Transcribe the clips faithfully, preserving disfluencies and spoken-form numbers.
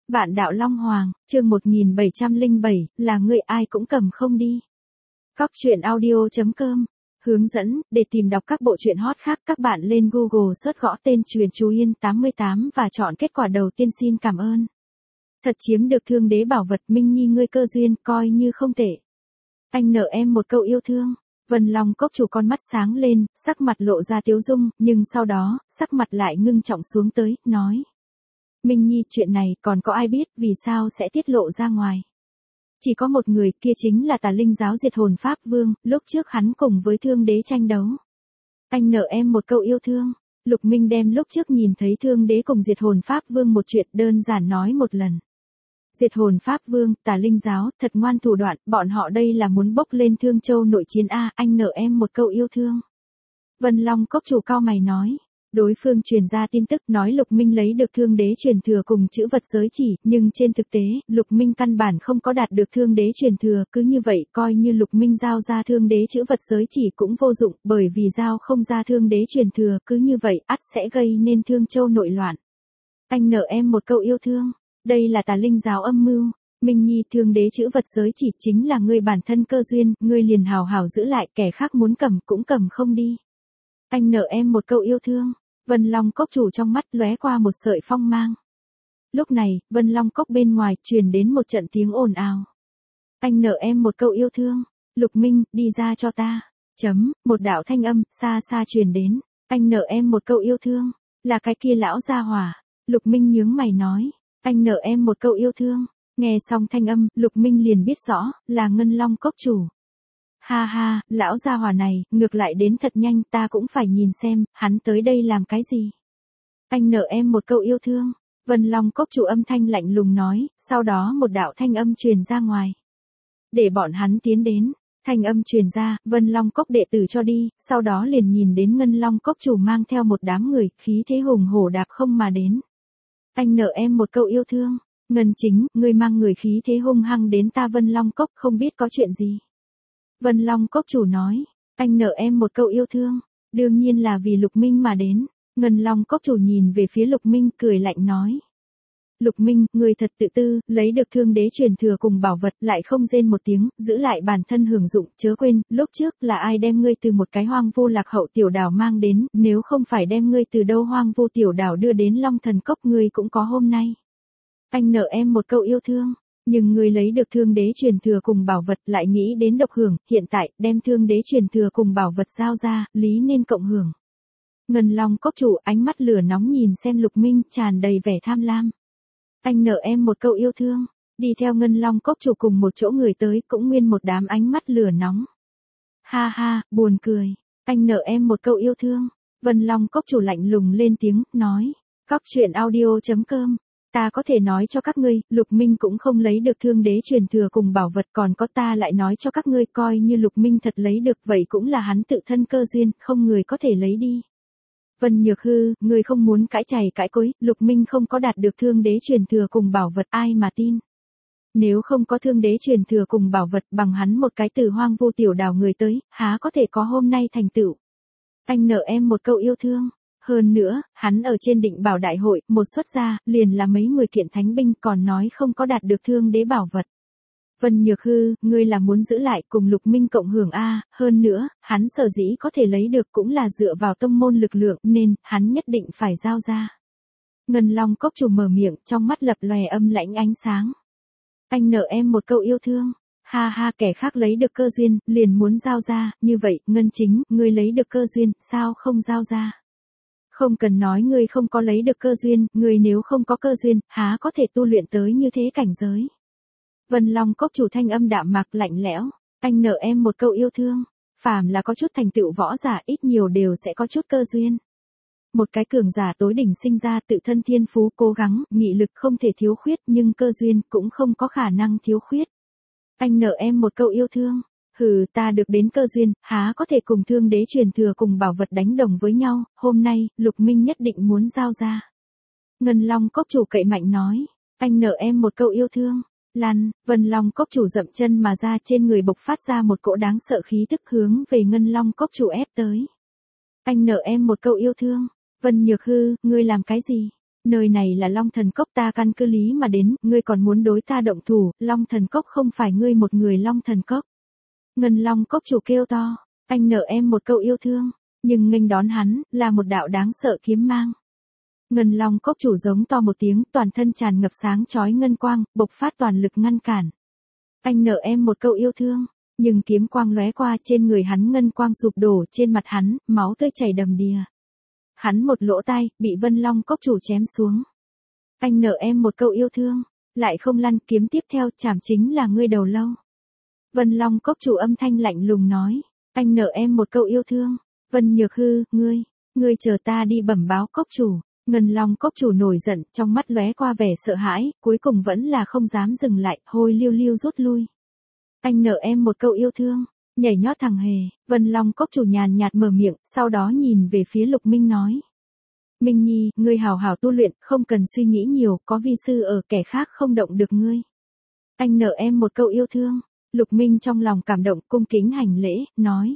Vạn đạo Long Hoàng, chương một nghìn bảy trăm lẻ bảy, là người ai cũng cầm không đi. Cóc truyện audio chấm com. Hướng dẫn, để tìm đọc các bộ truyện hot khác các bạn lên Google search gõ tên Truyện Chú Yên tám mươi tám và chọn kết quả đầu tiên. Xin cảm ơn. Thật chiếm được thương đế bảo vật, Minh Nhi ngươi cơ duyên coi như không tệ. Anh nợ em một câu yêu thương. Vân Long Cốc chủ con mắt sáng lên, sắc mặt lộ ra tiếu dung, nhưng sau đó, sắc mặt lại ngưng trọng xuống tới, nói. Minh Nhi, chuyện này còn có ai biết, vì sao sẽ tiết lộ ra ngoài? Chỉ có một người, kia chính là Tà Linh giáo Diệt Hồn Pháp Vương, lúc trước hắn cùng với Thương Đế tranh đấu. Anh nợ em một câu yêu thương. Lục Minh đem lúc trước nhìn thấy Thương Đế cùng Diệt Hồn Pháp Vương một chuyện đơn giản nói một lần. Diệt Hồn Pháp Vương, Tà Linh giáo, thật ngoan thủ đoạn, bọn họ đây là muốn bốc lên Thương Châu nội chiến a, anh nợ em một câu yêu thương. Vân Long Cốc chủ cao mày nói. Đối phương truyền ra tin tức nói Lục Minh lấy được Thương Đế truyền thừa cùng chữ vật giới chỉ, nhưng trên thực tế, Lục Minh căn bản không có đạt được Thương Đế truyền thừa, cứ như vậy, coi như Lục Minh giao ra Thương Đế chữ vật giới chỉ cũng vô dụng, bởi vì giao không ra Thương Đế truyền thừa, cứ như vậy, ắt sẽ gây nên Thương Châu nội loạn. Anh nợ em một câu yêu thương, đây là Tà Linh giáo âm mưu. Minh Nhi, Thương Đế chữ vật giới chỉ chính là ngươi bản thân cơ duyên, ngươi liền hào hào giữ lại, kẻ khác muốn cầm cũng cầm không đi. Anh nợ em một câu yêu thương. Vân Long Cốc chủ trong mắt lóe qua một sợi phong mang. Lúc này, Vân Long Cốc bên ngoài truyền đến một trận tiếng ồn ào. Anh nợ em một câu yêu thương. Lục Minh, đi ra cho ta. Chấm, một đạo thanh âm, xa xa truyền đến. Anh nợ em một câu yêu thương. Là cái kia lão gia hỏa. Lục Minh nhướng mày nói. Anh nợ em một câu yêu thương. Nghe xong thanh âm, Lục Minh liền biết rõ, là Ngân Long Cốc chủ. Ha ha, lão gia hỏa này, ngược lại đến thật nhanh, ta cũng phải nhìn xem, hắn tới đây làm cái gì. Anh nợ em một câu yêu thương. Vân Long Cốc chủ âm thanh lạnh lùng nói, sau đó một đạo thanh âm truyền ra ngoài. Để bọn hắn tiến đến. Thanh âm truyền ra, Vân Long Cốc đệ tử cho đi, sau đó liền nhìn đến Ngân Long Cốc chủ mang theo một đám người, khí thế hùng hổ đạp không mà đến. Anh nợ em một câu yêu thương. Ngân Chính, ngươi mang người khí thế hung hăng đến ta Vân Long Cốc, không biết có chuyện gì. Vân Long Cốc chủ nói, anh nợ em một câu yêu thương, đương nhiên là vì Lục Minh mà đến. Ngân Long Cốc chủ nhìn về phía Lục Minh cười lạnh nói. Lục Minh, người thật tự tư, lấy được Thương Đế truyền thừa cùng bảo vật lại không rên một tiếng, giữ lại bản thân hưởng dụng, chớ quên, lúc trước là ai đem ngươi từ một cái hoang vu lạc hậu tiểu đảo mang đến, nếu không phải đem ngươi từ đâu hoang vu tiểu đảo đưa đến Long Thần Cốc ngươi cũng có hôm nay. Anh nợ em một câu yêu thương. Nhưng ngươi lấy được Thương Đế truyền thừa cùng bảo vật lại nghĩ đến độc hưởng, hiện tại, đem Thương Đế truyền thừa cùng bảo vật giao ra, lý nên cộng hưởng. Ngân Long Cốc chủ ánh mắt lửa nóng nhìn xem Lục Minh, tràn đầy vẻ tham lam. Anh nợ em một câu yêu thương, đi theo Ngân Long Cốc chủ cùng một chỗ người tới, cũng nguyên một đám ánh mắt lửa nóng. Ha ha, buồn cười, anh nợ em một câu yêu thương. Vân Long Cốc chủ lạnh lùng lên tiếng, nói. Cóc truyện audio chấm com. Ta có thể nói cho các ngươi, Lục Minh cũng không lấy được Thương Đế truyền thừa cùng bảo vật, còn có ta lại nói cho các ngươi, coi như Lục Minh thật lấy được, vậy cũng là hắn tự thân cơ duyên, không người có thể lấy đi. Vân Nhược Hư, ngươi không muốn cãi chày cãi cối, Lục Minh không có đạt được Thương Đế truyền thừa cùng bảo vật, ai mà tin. Nếu không có Thương Đế truyền thừa cùng bảo vật, bằng hắn một cái từ hoang vu tiểu đảo người tới, há có thể có hôm nay thành tựu. Anh nợ em một câu yêu thương. Hơn nữa, hắn ở trên Định Bảo đại hội, một xuất ra, liền là mấy mười kiện thánh binh, còn nói không có đạt được Thương Đế bảo vật. Vân Nhược Hư, ngươi là muốn giữ lại cùng Lục Minh cộng hưởng a, hơn nữa, hắn sở dĩ có thể lấy được cũng là dựa vào tông môn lực lượng, nên, hắn nhất định phải giao ra. Ngân Long Cốc chủ mở miệng, trong mắt lập lòe âm lãnh ánh sáng. Anh nợ em một câu yêu thương. Ha ha, kẻ khác lấy được cơ duyên, liền muốn giao ra, như vậy, Ngân Chính, ngươi lấy được cơ duyên, sao không giao ra? Không cần nói ngươi không có lấy được cơ duyên, ngươi nếu không có cơ duyên, há có thể tu luyện tới như thế cảnh giới. Vân Long Cốc chủ thanh âm đạm mạc lạnh lẽo, anh nợ em một câu yêu thương, phàm là có chút thành tựu võ giả ít nhiều đều sẽ có chút cơ duyên. Một cái cường giả tối đỉnh sinh ra tự thân thiên phú cố gắng, nghị lực không thể thiếu khuyết nhưng cơ duyên cũng không có khả năng thiếu khuyết. Anh nợ em một câu yêu thương. Hừ, ta được đến cơ duyên, há có thể cùng Thương Đế truyền thừa cùng bảo vật đánh đồng với nhau, hôm nay, Lục Minh nhất định muốn giao ra. Ngân Long Cốc chủ cậy mạnh nói, anh nợ em một câu yêu thương. Lăn, Vân Long Cốc chủ dậm chân mà ra, trên người bộc phát ra một cỗ đáng sợ khí tức hướng về Ngân Long Cốc chủ ép tới. Anh nợ em một câu yêu thương. Vân Nhược Hư, ngươi làm cái gì? Nơi này là Long Thần Cốc, ta căn cứ lý mà đến, ngươi còn muốn đối ta động thủ, Long Thần Cốc không phải ngươi một người Long Thần Cốc. Ngân Long Cốc chủ kêu to, anh nợ em một câu yêu thương, nhưng nghênh đón hắn, là một đạo đáng sợ kiếm mang. Ngân Long Cốc chủ giống to một tiếng, toàn thân tràn ngập sáng chói ngân quang, bộc phát toàn lực ngăn cản. Anh nợ em một câu yêu thương, nhưng kiếm quang lóe qua, trên người hắn ngân quang sụp đổ, trên mặt hắn, máu tươi chảy đầm đìa. Hắn một lỗ tai, bị Vân Long Cốc chủ chém xuống. Anh nợ em một câu yêu thương, lại không lăn, kiếm tiếp theo chảm chính là ngươi đầu lâu. Vân Long Cốc chủ âm thanh lạnh lùng nói, anh nợ em một câu yêu thương, Vân Nhược Hư, ngươi, ngươi chờ ta đi bẩm báo cốc chủ. Ngân Long Cốc chủ nổi giận, trong mắt lóe qua vẻ sợ hãi, cuối cùng vẫn là không dám dừng lại, hôi lưu lưu rút lui. Anh nợ em một câu yêu thương, nhảy nhót thằng hề, Vân Long Cốc chủ nhàn nhạt mở miệng, sau đó nhìn về phía Lục Minh nói. Minh Nhi, ngươi hào hào tu luyện, không cần suy nghĩ nhiều, có vi sư ở, kẻ khác không động được ngươi. Anh nợ em một câu yêu thương, Lục Minh trong lòng cảm động, cung kính hành lễ, nói.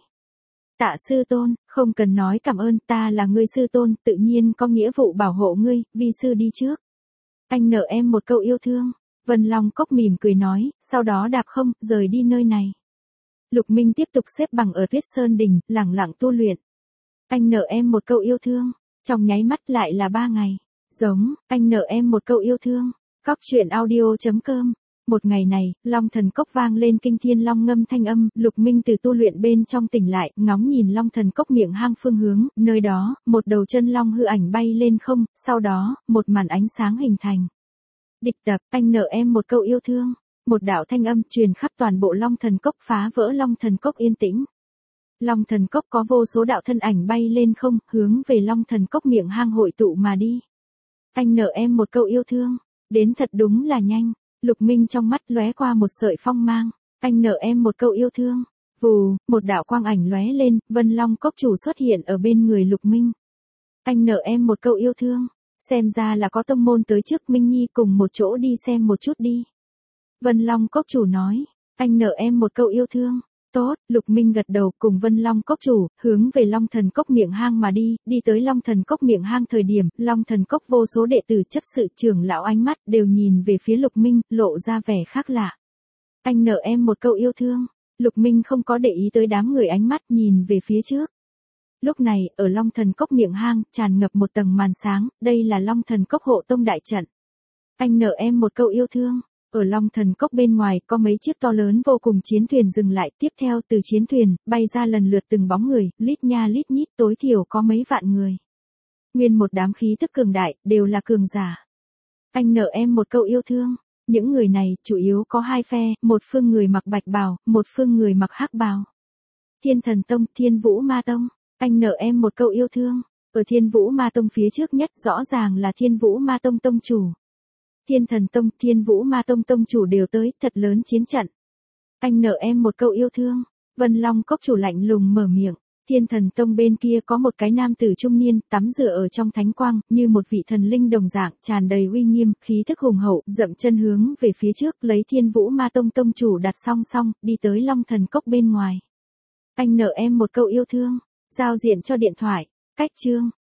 Tạ sư tôn, không cần nói cảm ơn, ta là ngươi sư tôn, tự nhiên có nghĩa vụ bảo hộ ngươi, vi sư đi trước. Anh nợ em một câu yêu thương, Vân Long Cốc mỉm cười nói, sau đó đạp không, rời đi nơi này. Lục Minh tiếp tục xếp bằng ở Tuyết Sơn Đình, lẳng lặng tu luyện. Anh nợ em một câu yêu thương, trong nháy mắt lại là ba ngày. Giống, anh nợ em một câu yêu thương, Cóc truyện audio chấm com. Một ngày này, Long Thần Cốc vang lên kinh thiên long ngâm thanh âm, Lục Minh từ tu luyện bên trong tỉnh lại, ngóng nhìn Long Thần Cốc miệng hang phương hướng, nơi đó, một đầu chân long hư ảnh bay lên không, sau đó, một màn ánh sáng hình thành. Địch tập, anh nợ em một câu yêu thương, một đạo thanh âm truyền khắp toàn bộ Long Thần Cốc, phá vỡ Long Thần Cốc yên tĩnh. Long Thần Cốc có vô số đạo thân ảnh bay lên không, hướng về Long Thần Cốc miệng hang hội tụ mà đi. Anh nợ em một câu yêu thương, đến thật đúng là nhanh. Lục Minh trong mắt lóe qua một sợi phong mang, anh nợ em một câu yêu thương. Vù, một đạo quang ảnh lóe lên, Vân Long Cốc chủ xuất hiện ở bên người Lục Minh. Anh nợ em một câu yêu thương, xem ra là có tông môn tới trước, Minh Nhi cùng một chỗ đi xem một chút đi. Vân Long Cốc chủ nói, anh nợ em một câu yêu thương. Tốt, Lục Minh gật đầu, cùng Vân Long Cốc chủ, hướng về Long Thần Cốc miệng hang mà đi, đi tới Long Thần Cốc miệng hang thời điểm, Long Thần Cốc vô số đệ tử chấp sự trưởng lão ánh mắt đều nhìn về phía Lục Minh, lộ ra vẻ khác lạ. Anh nợ em một câu yêu thương, Lục Minh không có để ý tới đám người ánh mắt, nhìn về phía trước. Lúc này, ở Long Thần Cốc miệng hang, tràn ngập một tầng màn sáng, đây là Long Thần Cốc hộ tông đại trận. Anh nợ em một câu yêu thương. Ở Long Thần Cốc bên ngoài có mấy chiếc to lớn vô cùng chiến thuyền dừng lại, tiếp theo từ chiến thuyền, bay ra lần lượt từng bóng người, lít nha lít nhít, tối thiểu có mấy vạn người. Nguyên một đám khí tức cường đại, đều là cường giả. Anh nợ em một câu yêu thương, những người này, chủ yếu có hai phe, một phương người mặc bạch bào, một phương người mặc hắc bào. Thiên Thần Tông, Thiên Vũ Ma Tông, anh nợ em một câu yêu thương, ở Thiên Vũ Ma Tông phía trước nhất rõ ràng là Thiên Vũ Ma Tông Tông chủ. Thiên Thần Tông, Thiên Vũ Ma Tông Tông chủ đều tới, thật lớn chiến trận. Anh nợ em một câu yêu thương, Vân Long Cốc chủ lạnh lùng mở miệng. Thiên Thần Tông bên kia có một cái nam tử trung niên, tắm rửa ở trong thánh quang, như một vị thần linh đồng dạng, tràn đầy uy nghiêm, khí thức hùng hậu, dậm chân hướng về phía trước, lấy Thiên Vũ Ma Tông Tông chủ đặt song song, đi tới Long Thần Cốc bên ngoài. Anh nợ em một câu yêu thương, giao diện cho điện thoại, cách chương.